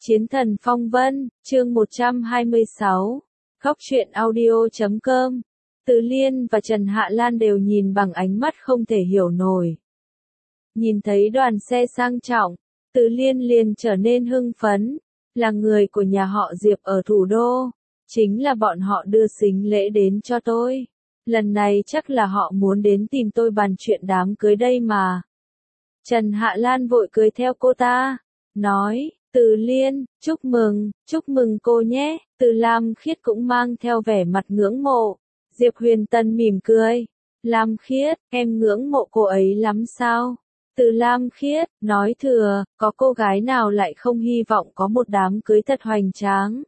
Chiến thần phong vân, chương 126. Góc truyện audio.com. Từ Liên và Trần Hạ Lan đều nhìn bằng ánh mắt không thể hiểu nổi. Nhìn thấy đoàn xe sang trọng, Từ Liên liền trở nên hưng phấn, là người của nhà họ Diệp ở thủ đô, chính là bọn họ đưa sính lễ đến cho tôi. Lần này chắc là họ muốn đến tìm tôi bàn chuyện đám cưới đây mà. Trần Hạ Lan vội cười theo cô ta, nói, Từ Liên, chúc mừng cô nhé. Từ Lam Khiết cũng mang theo vẻ mặt ngưỡng mộ. Diệp Huyền Tân mỉm cười, Lam Khiết, em ngưỡng mộ cô ấy lắm sao? Từ Lam Khiết, nói thừa, có cô gái nào lại không hy vọng có một đám cưới thật hoành tráng.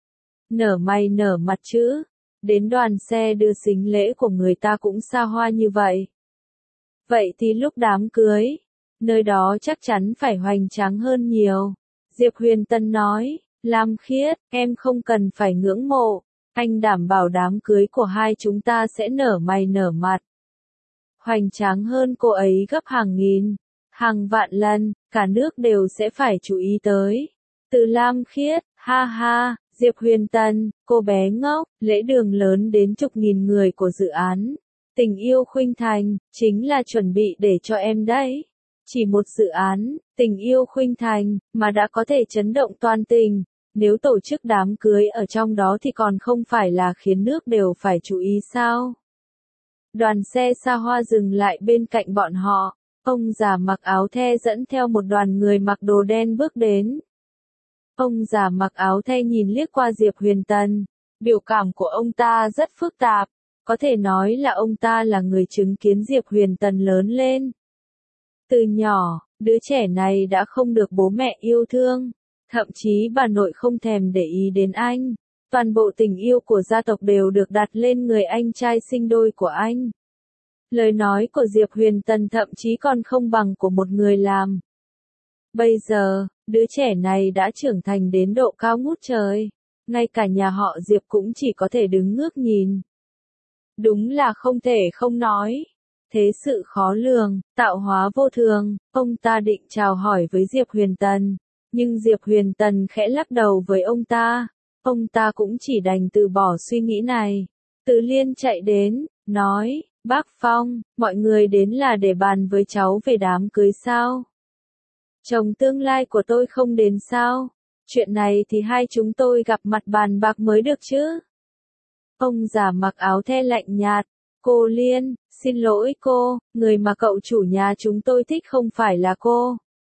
Nở mày nở mặt chứ, đến đoàn xe đưa sính lễ của người ta cũng xa hoa như vậy. Vậy thì lúc đám cưới, nơi đó chắc chắn phải hoành tráng hơn nhiều. Diệp Huyền Tân nói, Lam Khiết, em không cần phải ngưỡng mộ, anh đảm bảo đám cưới của hai chúng ta sẽ nở mày nở mặt. Hoành tráng hơn cô ấy gấp hàng nghìn, hàng vạn lần, cả nước đều sẽ phải chú ý tới. Từ Lam Khiết, ha ha, Diệp Huyền Tân, cô bé ngốc, lễ đường lớn đến chục nghìn người của dự án. Tình yêu khuynh thành, chính là chuẩn bị để cho em đấy. Chỉ một dự án, tình yêu khuynh thành, mà đã có thể chấn động toàn tỉnh. Nếu tổ chức đám cưới ở trong đó thì còn không phải là khiến nước đều phải chú ý sao? Đoàn xe xa hoa dừng lại bên cạnh bọn họ. Ông già mặc áo the dẫn theo một đoàn người mặc đồ đen bước đến. Ông già mặc áo the nhìn liếc qua Diệp Huyền Tân. Biểu cảm của ông ta rất phức tạp. Có thể nói là ông ta là người chứng kiến Diệp Huyền Tân lớn lên. Từ nhỏ, đứa trẻ này đã không được bố mẹ yêu thương. Thậm chí bà nội không thèm để ý đến anh. Toàn bộ tình yêu của gia tộc đều được đặt lên người anh trai sinh đôi của anh. Lời nói của Diệp Huyền Tân thậm chí còn không bằng của một người làm. Bây giờ, đứa trẻ này đã trưởng thành đến độ cao ngút trời. Ngay cả nhà họ Diệp cũng chỉ có thể đứng ngước nhìn. Đúng là không thể không nói. Thế sự khó lường, tạo hóa vô thường, ông ta định chào hỏi với Diệp Huyền Tân. Nhưng Diệp Huyền Tân khẽ lắc đầu với ông ta cũng chỉ đành từ bỏ suy nghĩ này. Từ Liên chạy đến, nói, bác Phong, mọi người đến là để bàn với cháu về đám cưới sao? Chồng tương lai của tôi không đến sao? Chuyện này thì hai chúng tôi gặp mặt bàn bạc mới được chứ? Ông già mặc áo the lạnh nhạt, cô Liên, xin lỗi cô, người mà cậu chủ nhà chúng tôi thích không phải là cô.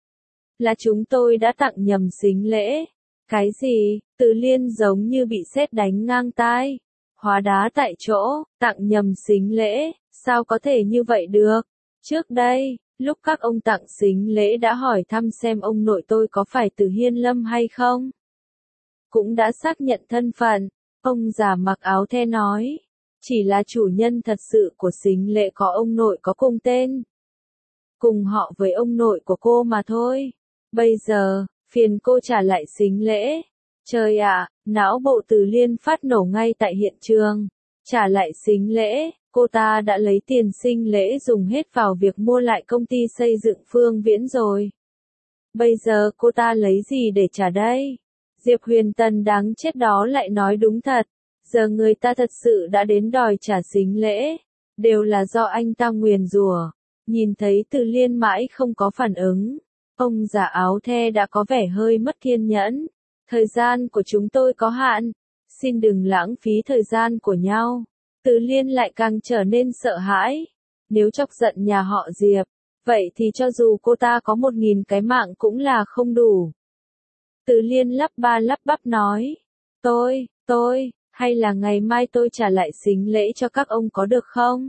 Là chúng tôi đã tặng nhầm sính lễ. Cái gì? Từ Liên giống như bị sét đánh ngang tai. Hóa đá tại chỗ, tặng nhầm sính lễ, sao có thể như vậy được? Trước đây, lúc các ông tặng sính lễ đã hỏi thăm xem ông nội tôi có phải Từ Hiên Lâm hay không? Cũng đã xác nhận thân phận, ông già mặc áo the nói. Chỉ là chủ nhân thật sự của sính lễ có ông nội có cùng tên. Cùng họ với ông nội của cô mà thôi. Bây giờ, phiền cô trả lại sính lễ. Trời ạ, não bộ Từ Liên phát nổ ngay tại hiện trường. Trả lại sính lễ, cô ta đã lấy tiền sính lễ dùng hết vào việc mua lại công ty xây dựng Phương Viễn rồi. Bây giờ cô ta lấy gì để trả đây? Diệp Huyền Tân đáng chết đó lại nói đúng thật. Giờ người ta thật sự đã đến đòi trả sính lễ. Đều là do anh ta nguyền rủa. Nhìn thấy Từ Liên mãi không có phản ứng. Ông già áo the đã có vẻ hơi mất kiên nhẫn. Thời gian của chúng tôi có hạn. Xin đừng lãng phí thời gian của nhau. Từ Liên lại càng trở nên sợ hãi. Nếu chọc giận nhà họ Diệp, vậy thì cho dù cô ta có 1000 cái mạng cũng là không đủ. Từ Liên lắp ba lắp bắp nói. Tôi, hay là ngày mai tôi trả lại sính lễ cho các ông có được không?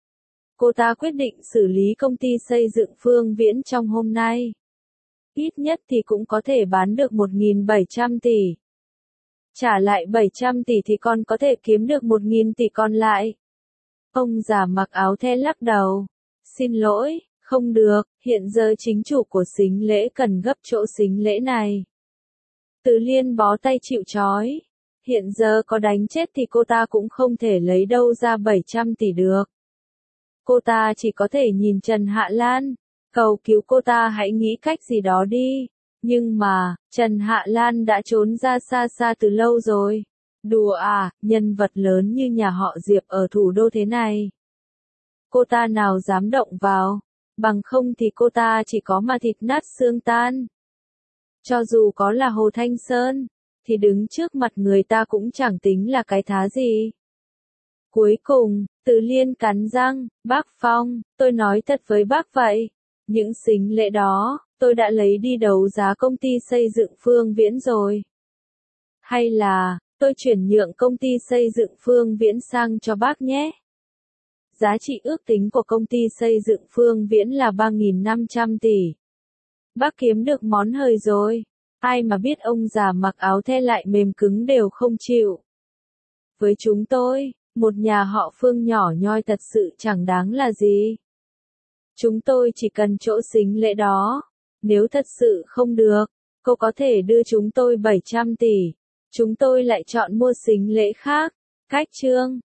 Cô ta quyết định xử lý công ty xây dựng Phương Viễn trong hôm nay. Ít nhất thì cũng có thể bán được 1.700 tỷ. Trả lại 700 tỷ thì còn có thể kiếm được 1.000 tỷ còn lại. Ông già mặc áo the lắc đầu. Xin lỗi, không được, hiện giờ chính chủ của sính lễ cần gấp chỗ sính lễ này. Từ Liên bó tay chịu trói. Hiện giờ có đánh chết thì cô ta cũng không thể lấy đâu ra 700 tỷ được. Cô ta chỉ có thể nhìn Trần Hạ Lan. Cầu cứu cô ta hãy nghĩ cách gì đó đi. Nhưng mà, Trần Hạ Lan đã trốn ra xa xa từ lâu rồi. Đùa à, nhân vật lớn như nhà họ Diệp ở thủ đô thế này. Cô ta nào dám động vào, bằng không thì cô ta chỉ có mà thịt nát xương tan. Cho dù có là Hồ Thanh Sơn, thì đứng trước mặt người ta cũng chẳng tính là cái thá gì. Cuối cùng, Từ Liên cắn răng, bác Phong, tôi nói thật với bác vậy. Những sính lễ đó, tôi đã lấy đi đấu giá công ty xây dựng Phương Viễn rồi. Hay là, tôi chuyển nhượng công ty xây dựng Phương Viễn sang cho bác nhé. Giá trị ước tính của công ty xây dựng Phương Viễn là 3.500 tỷ. Bác kiếm được món hời rồi. Ai mà biết ông già mặc áo the lại mềm cứng đều không chịu. Với chúng tôi, một nhà họ Phương nhỏ nhoi thật sự chẳng đáng là gì. Chúng tôi chỉ cần chỗ sính lễ đó. Nếu thật sự không được, cô có thể đưa chúng tôi 700 tỷ. Chúng tôi lại chọn mua sính lễ khác. Cách chương